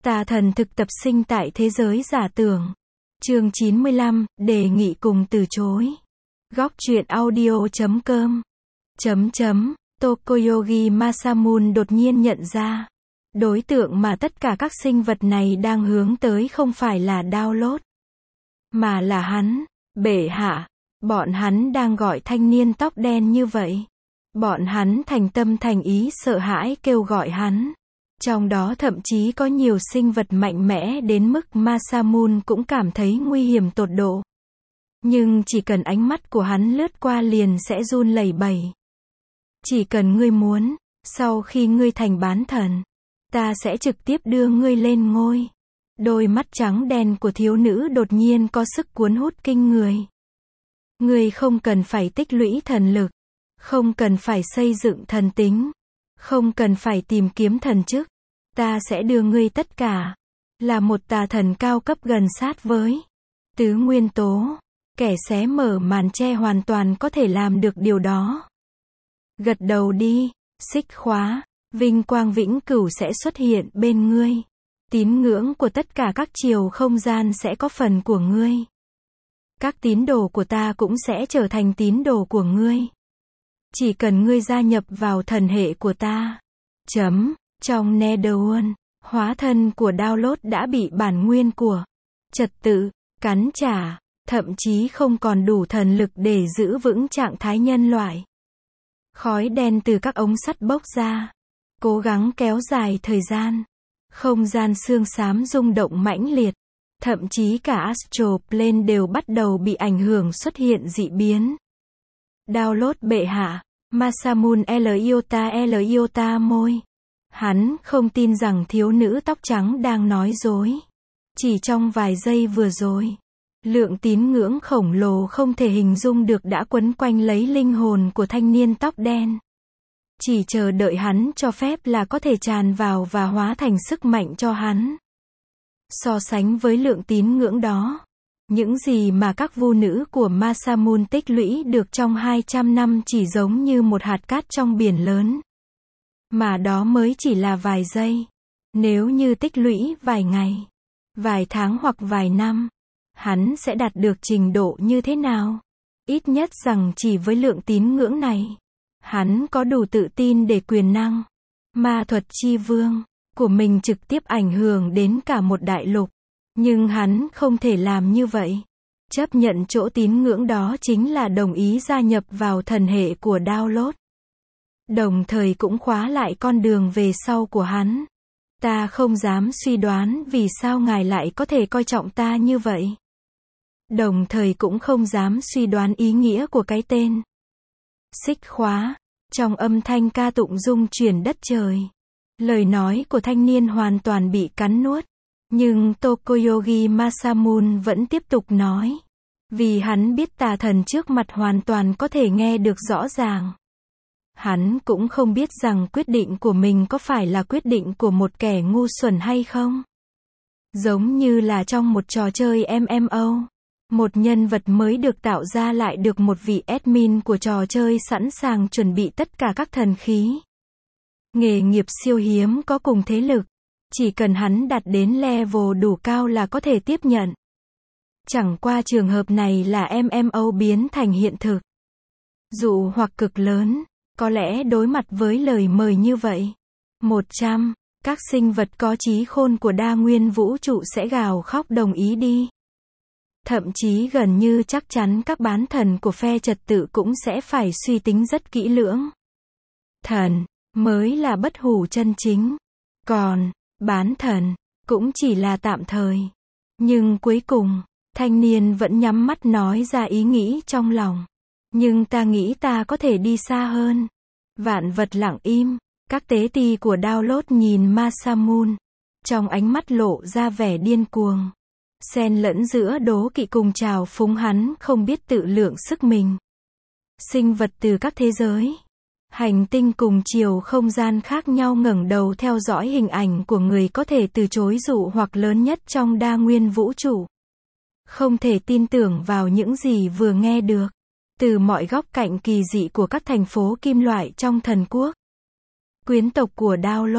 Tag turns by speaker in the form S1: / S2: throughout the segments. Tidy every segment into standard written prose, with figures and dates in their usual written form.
S1: Tà thần thực tập sinh tại thế giới giả tưởng. Chương 95, đề nghị cùng từ chối. Góc truyện audio.com. Tokoyogi Masamune đột nhiên nhận ra. Đối tượng mà tất cả các sinh vật này đang hướng tới không phải là Download, mà là hắn, bệ hạ. Bọn hắn đang gọi thanh niên tóc đen như vậy. Bọn hắn thành tâm thành ý sợ hãi kêu gọi hắn. Trong đó thậm chí có nhiều sinh vật mạnh mẽ đến mức Masamune cũng cảm thấy nguy hiểm tột độ. Nhưng chỉ cần ánh mắt của hắn lướt qua liền sẽ run lẩy bẩy. Chỉ cần ngươi muốn, sau khi ngươi thành bán thần, ta sẽ trực tiếp đưa ngươi lên ngôi. Đôi mắt trắng đen của thiếu nữ đột nhiên có sức cuốn hút kinh người. Ngươi không cần phải tích lũy thần lực, không cần phải xây dựng thần tính, không cần phải tìm kiếm thần chức. Ta sẽ đưa ngươi tất cả. Là một tà thần cao cấp gần sát với tứ nguyên tố. Kẻ xé mở màn che hoàn toàn có thể làm được điều đó. Gật đầu đi, xích khóa. Vinh quang vĩnh cửu sẽ xuất hiện bên ngươi. Tín ngưỡng của tất cả các chiều không gian sẽ có phần của ngươi. Các tín đồ của ta cũng sẽ trở thành tín đồ của ngươi. Chỉ cần ngươi gia nhập vào thần hệ của ta. Trong Netherworld, hóa thân của Download đã bị bản nguyên của trật tự cắn trả, thậm chí không còn đủ thần lực để giữ vững trạng thái nhân loại. Khói đen từ các ống sắt bốc ra, cố gắng kéo dài thời gian. Không gian xương xám rung động mãnh liệt, thậm chí cả Astral Plane đều bắt đầu bị ảnh hưởng xuất hiện dị biến. Download bệ hạ, Masamune Iota môi. Hắn không tin rằng thiếu nữ tóc trắng đang nói dối. Chỉ trong vài giây vừa rồi, lượng tín ngưỡng khổng lồ không thể hình dung được đã quấn quanh lấy linh hồn của thanh niên tóc đen. Chỉ chờ đợi hắn cho phép là có thể tràn vào và hóa thành sức mạnh cho hắn. So sánh với lượng tín ngưỡng đó, những gì mà các vu nữ của Masamune tích lũy được trong 200 năm chỉ giống như một hạt cát trong biển lớn. Mà đó mới chỉ là vài giây. Nếu như tích lũy vài ngày, vài tháng hoặc vài năm, hắn sẽ đạt được trình độ như thế nào? Ít nhất rằng chỉ với lượng tín ngưỡng này, hắn có đủ tự tin để quyền năng ma thuật chi vương của mình trực tiếp ảnh hưởng đến cả một đại lục. Nhưng hắn không thể làm như vậy. Chấp nhận chỗ tín ngưỡng đó chính là đồng ý gia nhập vào thần hệ của Download. Đồng thời cũng khóa lại con đường về sau của hắn. Ta không dám suy đoán vì sao ngài lại có thể coi trọng ta như vậy. Đồng thời cũng không dám suy đoán ý nghĩa của cái tên xích khóa. Trong âm thanh ca tụng rung chuyển đất trời, lời nói của thanh niên hoàn toàn bị cắn nuốt. Nhưng Tokoyogi Masamune vẫn tiếp tục nói. Vì hắn biết tà thần trước mặt hoàn toàn có thể nghe được rõ ràng. Hắn cũng không biết rằng quyết định của mình có phải là quyết định của một kẻ ngu xuẩn hay không. Giống như là trong một trò chơi MMO, một nhân vật mới được tạo ra lại được một vị admin của trò chơi sẵn sàng chuẩn bị tất cả các thần khí. Nghề nghiệp siêu hiếm có cùng thế lực. Chỉ cần hắn đạt đến level đủ cao là có thể tiếp nhận. Chẳng qua trường hợp này là MMO biến thành hiện thực. Dụ hoặc cực lớn, có lẽ đối mặt với lời mời như vậy. 100, các sinh vật có trí khôn của đa nguyên vũ trụ sẽ gào khóc đồng ý đi. Thậm chí gần như chắc chắn các bán thần của phe trật tự cũng sẽ phải suy tính rất kỹ lưỡng. Thần mới là bất hủ chân chính. Còn bán thần cũng chỉ là tạm thời. Nhưng cuối cùng, thanh niên vẫn nhắm mắt nói ra ý nghĩ trong lòng. Nhưng ta nghĩ ta có thể đi xa hơn. Vạn vật lặng im. Các tế ti của Download nhìn Masamune. Trong ánh mắt lộ ra vẻ điên cuồng. Xen lẫn giữa đố kỵ cùng trào phúng. Hắn không biết tự lượng sức mình. Sinh vật từ các thế giới, hành tinh cùng chiều không gian khác nhau ngẩng đầu theo dõi hình ảnh của người có thể từ chối dụ hoặc lớn nhất trong đa nguyên vũ trụ. Không thể tin tưởng vào những gì vừa nghe được. Từ mọi góc cạnh kỳ dị của các thành phố kim loại trong thần quốc. Quyến tộc của Download,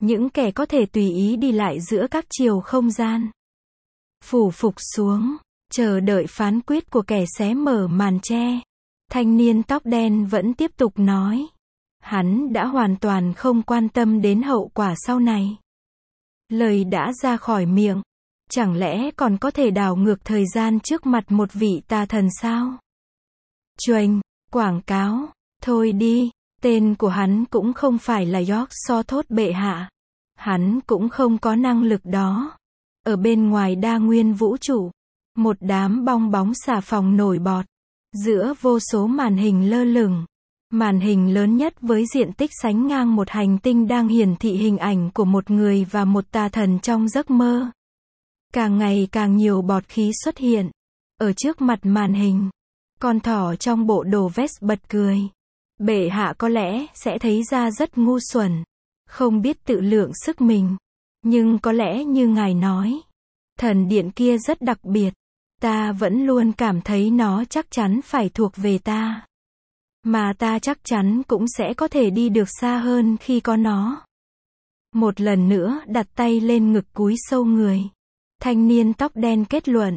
S1: những kẻ có thể tùy ý đi lại giữa các chiều không gian. Phủ phục xuống, chờ đợi phán quyết của kẻ xé mở màn che. Thanh niên tóc đen vẫn tiếp tục nói. Hắn đã hoàn toàn không quan tâm đến hậu quả sau này. Lời đã ra khỏi miệng. Chẳng lẽ còn có thể đảo ngược thời gian trước mặt một vị tà thần sao? Choành, quảng cáo, thôi đi, tên của hắn cũng không phải là York so thốt bệ hạ. Hắn cũng không có năng lực đó. Ở bên ngoài đa nguyên vũ trụ, một đám bong bóng xà phòng nổi bọt. Giữa vô số màn hình lơ lửng. Màn hình lớn nhất với diện tích sánh ngang một hành tinh đang hiển thị hình ảnh của một người và một tà thần trong giấc mơ. Càng ngày càng nhiều bọt khí xuất hiện. Ở trước mặt màn hình, con thỏ trong bộ đồ vest bật cười. Bệ hạ có lẽ sẽ thấy ra rất ngu xuẩn, không biết tự lượng sức mình. Nhưng có lẽ như ngài nói, thần điện kia rất đặc biệt. Ta vẫn luôn cảm thấy nó chắc chắn phải thuộc về ta. Mà ta chắc chắn cũng sẽ có thể đi được xa hơn khi có nó. Một lần nữa đặt tay lên ngực cúi sâu người. Thanh niên tóc đen kết luận.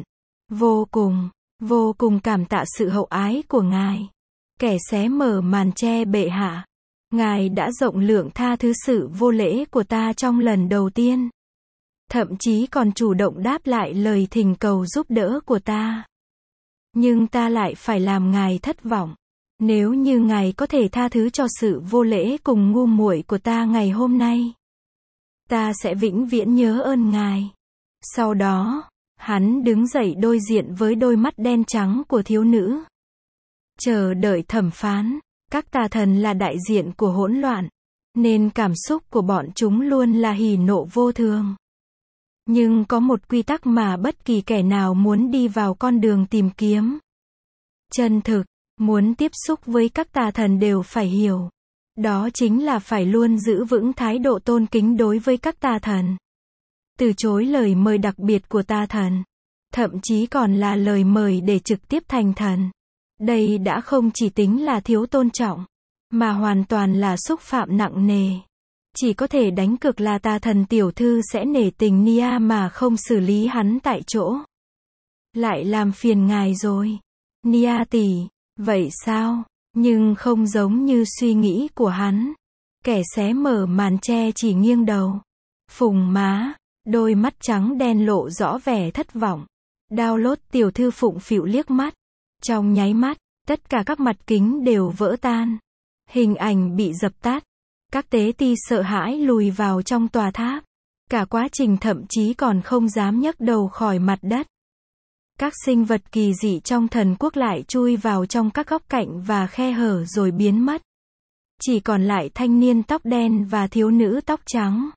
S1: Vô cùng cảm tạ sự hậu ái của ngài. Kẻ xé mở màn che bệ hạ. Ngài đã rộng lượng tha thứ sự vô lễ của ta trong lần đầu tiên. Thậm chí còn chủ động đáp lại lời thỉnh cầu giúp đỡ của ta. Nhưng ta lại phải làm ngài thất vọng. Nếu như ngài có thể tha thứ cho sự vô lễ cùng ngu muội của ta ngày hôm nay, ta sẽ vĩnh viễn nhớ ơn ngài. Sau đó, hắn đứng dậy đối diện với đôi mắt đen trắng của thiếu nữ. Chờ đợi thẩm phán. Các tà thần là đại diện của hỗn loạn, nên cảm xúc của bọn chúng luôn là hỉ nộ vô thường. Nhưng có một quy tắc mà bất kỳ kẻ nào muốn đi vào con đường tìm kiếm chân thực, muốn tiếp xúc với các tà thần đều phải hiểu. Đó chính là phải luôn giữ vững thái độ tôn kính đối với các tà thần. Từ chối lời mời đặc biệt của tà thần. Thậm chí còn là lời mời để trực tiếp thành thần. Đây đã không chỉ tính là thiếu tôn trọng, mà hoàn toàn là xúc phạm nặng nề. Chỉ có thể đánh cược là tà thần tiểu thư sẽ nể tình Nia mà không xử lý hắn tại chỗ. Lại làm phiền ngài rồi. Nia tỷ, vậy sao? Nhưng không giống như suy nghĩ của hắn. Kẻ xé mở màn che chỉ nghiêng đầu. Phùng má, đôi mắt trắng đen lộ rõ vẻ thất vọng. Download tiểu thư phụng phịu liếc mắt. Trong nháy mắt, tất cả các mặt kính đều vỡ tan. Hình ảnh bị dập tắt. Các tế ti sợ hãi lùi vào trong tòa tháp. Cả quá trình thậm chí còn không dám nhấc đầu khỏi mặt đất. Các sinh vật kỳ dị trong thần quốc lại chui vào trong các góc cạnh và khe hở rồi biến mất. Chỉ còn lại thanh niên tóc đen và thiếu nữ tóc trắng.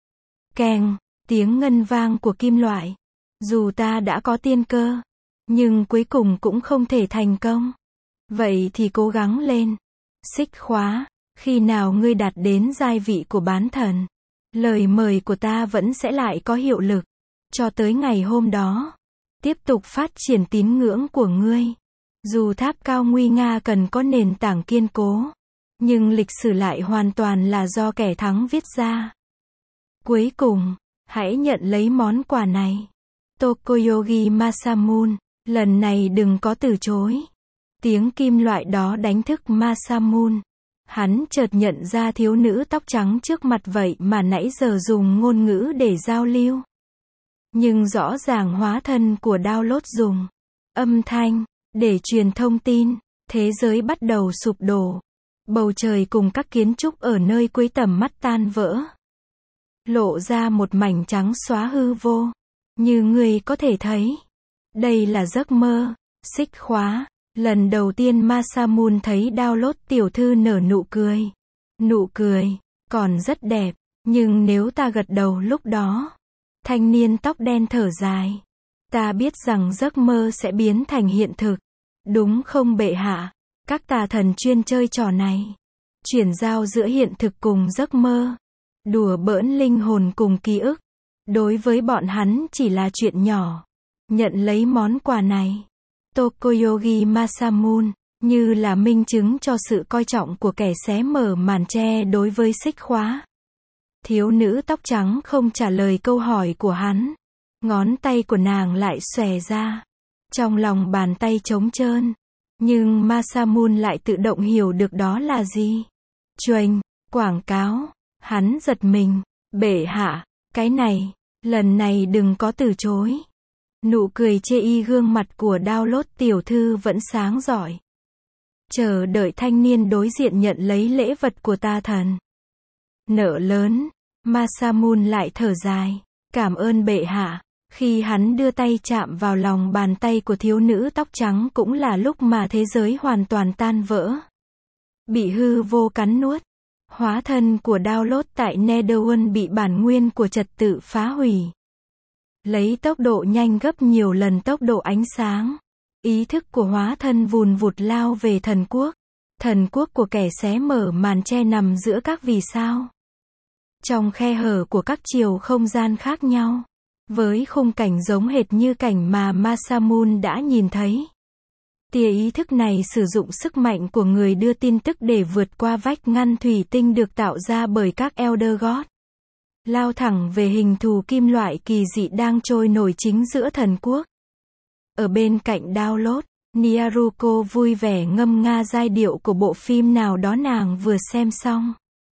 S1: Keng, tiếng ngân vang của kim loại. Dù ta đã có tiên cơ, nhưng cuối cùng cũng không thể thành công. Vậy thì cố gắng lên. Xích khóa, khi nào ngươi đạt đến giai vị của bán thần, lời mời của ta vẫn sẽ lại có hiệu lực. Cho tới ngày hôm đó, tiếp tục phát triển tín ngưỡng của ngươi. Dù tháp cao nguy nga cần có nền tảng kiên cố, nhưng lịch sử lại hoàn toàn là do kẻ thắng viết ra. Cuối cùng, hãy nhận lấy món quà này. Tokoyogi Masamune, lần này đừng có từ chối. Tiếng kim loại đó đánh thức Masamune. Hắn chợt nhận ra thiếu nữ tóc trắng trước mặt vậy mà nãy giờ dùng ngôn ngữ để giao lưu. Nhưng rõ ràng hóa thân của download dùng âm thanh để truyền thông tin. Thế giới bắt đầu sụp đổ. Bầu trời cùng các kiến trúc ở nơi cuối tầm mắt tan vỡ. Lộ ra một mảnh trắng xóa hư vô. Như người có thể thấy, đây là giấc mơ. Xích khóa. Lần đầu tiên Masamune thấy download tiểu thư nở nụ cười. Nụ cười còn rất đẹp, nhưng nếu ta gật đầu lúc đó. Thanh niên tóc đen thở dài. Ta biết rằng giấc mơ sẽ biến thành hiện thực. Đúng không bệ hạ? Các tà thần chuyên chơi trò này. Chuyển giao giữa hiện thực cùng giấc mơ. Đùa bỡn linh hồn cùng ký ức. Đối với bọn hắn chỉ là chuyện nhỏ. Nhận lấy món quà này. Tokoyogi Masamune, như là minh chứng cho sự coi trọng của kẻ xé mở màn che đối với xích khóa. Thiếu nữ tóc trắng không trả lời câu hỏi của hắn. Ngón tay của nàng lại xòe ra. Trong lòng bàn tay trống trơn. Nhưng Masamun lại tự động hiểu được đó là gì. Chuềnh, quảng cáo. Hắn giật mình. Bệ hạ, cái này, lần này đừng có từ chối. Nụ cười chê y gương mặt của Download tiểu thư vẫn sáng rọi. Chờ đợi thanh niên đối diện nhận lấy lễ vật của ta thần. Nợ lớn, Masamun lại thở dài. Cảm ơn bệ hạ. Khi hắn đưa tay chạm vào lòng bàn tay của thiếu nữ tóc trắng cũng là lúc mà thế giới hoàn toàn tan vỡ. Bị hư vô cắn nuốt. Hóa thân của Download tại Netherworld bị bản nguyên của trật tự phá hủy. Lấy tốc độ nhanh gấp nhiều lần tốc độ ánh sáng. Ý thức của hóa thân vùn vụt lao về thần quốc. Thần quốc của kẻ xé mở màn che nằm giữa các vì sao. Trong khe hở của các chiều không gian khác nhau. Với khung cảnh giống hệt như cảnh mà Masamun đã nhìn thấy. Tia ý thức này sử dụng sức mạnh của người đưa tin tức để vượt qua vách ngăn thủy tinh được tạo ra bởi các Elder God. Lao thẳng về hình thù kim loại kỳ dị đang trôi nổi chính giữa thần quốc. Ở bên cạnh Download, Nyaruko vui vẻ ngâm nga giai điệu của bộ phim nào đó nàng vừa xem xong.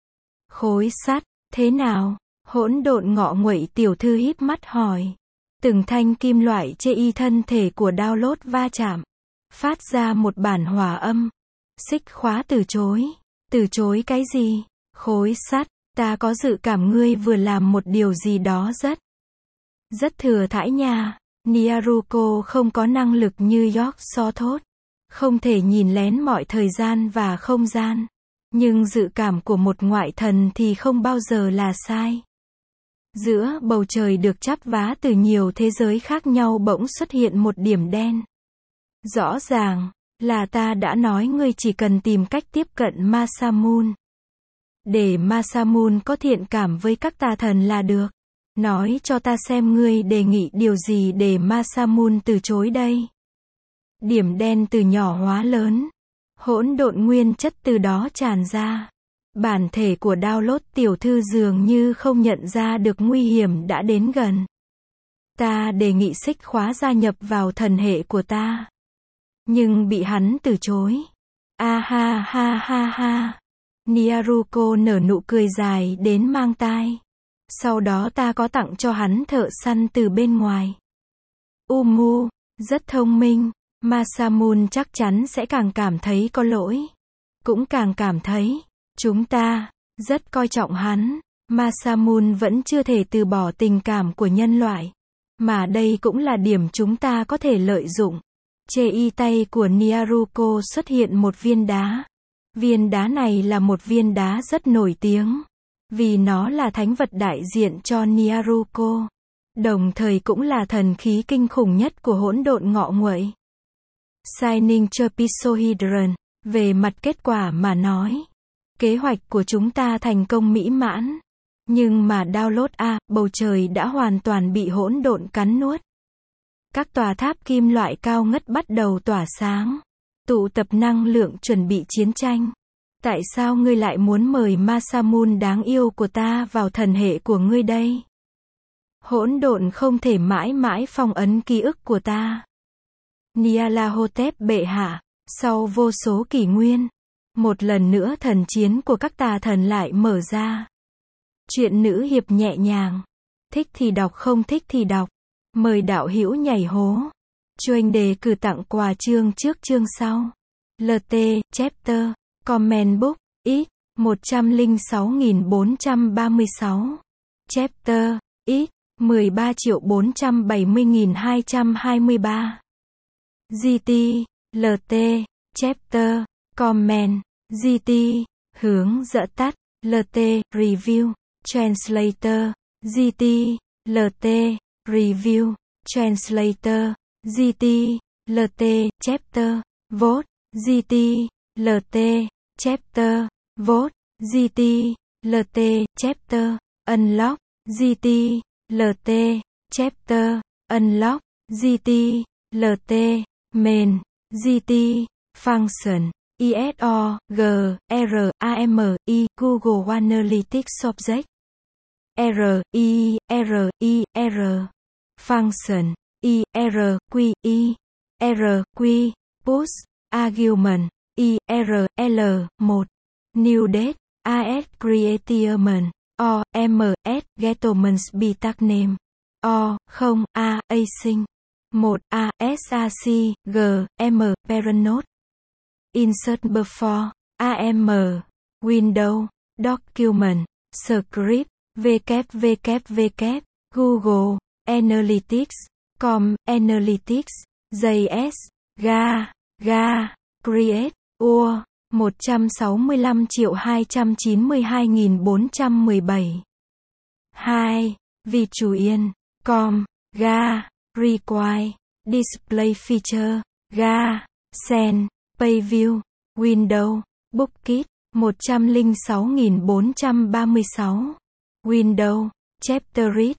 S1: Khối sắt, thế nào? Hỗn độn ngọ nguậy tiểu thư híp mắt hỏi. Từng thanh kim loại chê y thân thể của Download va chạm. Phát ra một bản hòa âm. Xích khóa từ chối. Từ chối cái gì? Khối sắt, ta có dự cảm ngươi vừa làm một điều gì đó rất thừa thãi nha. Nyaruko không có năng lực như York so thốt. Không thể nhìn lén mọi thời gian và không gian. Nhưng dự cảm của một ngoại thần thì không bao giờ là sai. Giữa bầu trời được chắp vá từ nhiều thế giới khác nhau bỗng xuất hiện một điểm đen. Rõ ràng, là ta đã nói ngươi chỉ cần tìm cách tiếp cận Masamun. Để Masamun có thiện cảm với các tà thần là được. Nói cho ta xem ngươi đề nghị điều gì để Masamun từ chối đây. Điểm đen từ nhỏ hóa lớn. Hỗn độn nguyên chất từ đó tràn ra. Bản thể của Download tiểu thư dường như không nhận ra được nguy hiểm đã đến gần. Ta đề nghị xích khóa gia nhập vào thần hệ của ta. Nhưng bị hắn từ chối. A ha ha ha ha. Nyaruko nở nụ cười dài đến mang tai. Sau đó ta có tặng cho hắn thợ săn từ bên ngoài. Umu, rất thông minh. Masamun chắc chắn sẽ càng cảm thấy có lỗi. Cũng càng cảm thấy, chúng ta, rất coi trọng hắn. Masamun vẫn chưa thể từ bỏ tình cảm của nhân loại. Mà đây cũng là điểm chúng ta có thể lợi dụng. Chê y tay của Nyaruko xuất hiện một viên đá. Viên đá này là một viên đá rất nổi tiếng. Vì nó là thánh vật đại diện cho Nyaruko. Đồng thời cũng là thần khí kinh khủng nhất của hỗn độn ngọ nguậy. Shining Trapezohedron. Về mặt kết quả mà nói. Kế hoạch của chúng ta thành công mỹ mãn. Nhưng mà Download bầu trời đã hoàn toàn bị hỗn độn cắn nuốt. Các tòa tháp kim loại cao ngất bắt đầu tỏa sáng. Tụ tập năng lượng chuẩn bị chiến tranh. Tại sao ngươi lại muốn mời Masamun đáng yêu của ta vào thần hệ của ngươi đây? Hỗn độn không thể mãi mãi phong ấn ký ức của ta. Nyarlathotep bệ hạ, sau vô số kỷ nguyên, một lần nữa thần chiến của các tà thần lại mở ra. Chuyện nữ hiệp nhẹ nhàng. Thích thì đọc không thích thì đọc. Mời đạo hữu nhảy hố. Chuênh đề cử tặng quà chương trước chương sau. LT, chapter, comment book, x, 106.436. Chapter, x, 13.470.223. GT, LT, chapter, comment, GT, hướng dẫn tắt, LT, review, translator, GT, LT, review, translator, GT, LT, chapter, vote, GT, LT, chapter, vote, GT, LT, chapter, unlock, GT, LT, chapter, unlock, GT, LT, main, GT, function, ISO, G, R, AM, I, Google Analytics Object. Function, push, argument, one, new date, as creation, ms, gentleman's betak name, không, async, 1, sac, parent note, insert before, window, document, script, www, Google, Analytics, Analytics, JS, create, 165.292.417. 2. Visual, require, display feature, send, page view, window, bookkit, 106.436. Window, chapter read,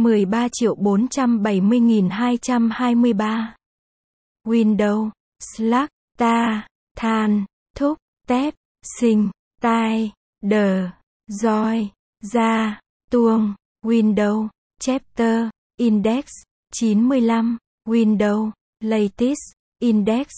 S1: 13.470.223. Window, Slack, than, thúc, tép, sinh, tai, joy, tuông. Window, chapter, index, 95. Window, latest, index,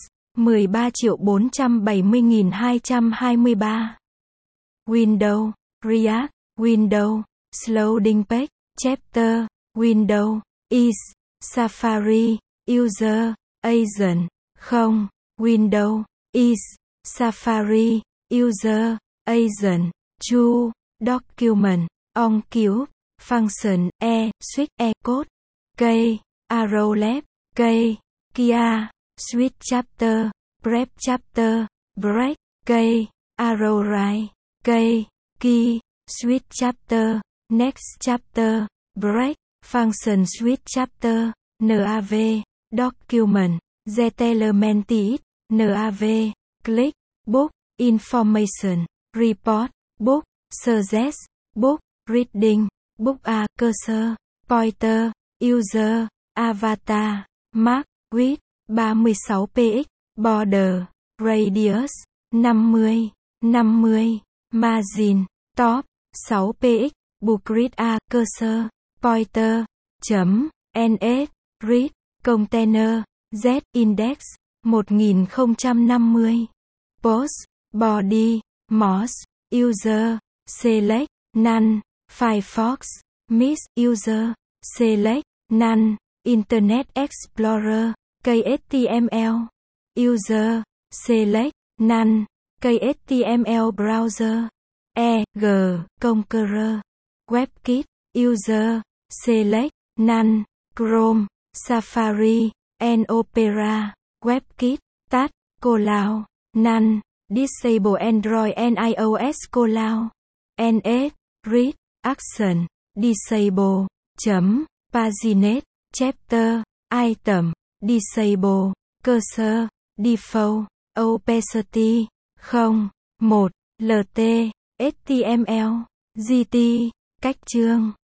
S1: 13.470.223. Window, React, window, loading page, chapter, window, is, Safari, user, agent, không, window, is, Safari, user, agent, two, document, on cube, function, switch, code, k, arrow left, k, kia, switch chapter, prep chapter, break, k, arrow right, k, key, switch chapter, next chapter, break, function switch chapter, nav, document, getElemented, nav, click, book, information, report, book, suggest, book, reading, book cursor, pointer, user, avatar, mark, width, 36 px, border, radius, 50, margin, top, 6 px, bookread cursor, pointer, ns, read, container, z index, 1050, post, body, mouse, user, select, none, Firefox, miss, user, select, none, Internet Explorer, KHTML, user, select, none, KHTML browser, Conqueror, WebKit, user, select, none, Chrome, Safari, Opera, WebKit, tắt, Cloud, none, disable Android and iOS Cloud, NS, read, action, disable, paginate, chapter, item, disable, cursor, default, opacity, 0, 1, lt, html, gt, cách chương.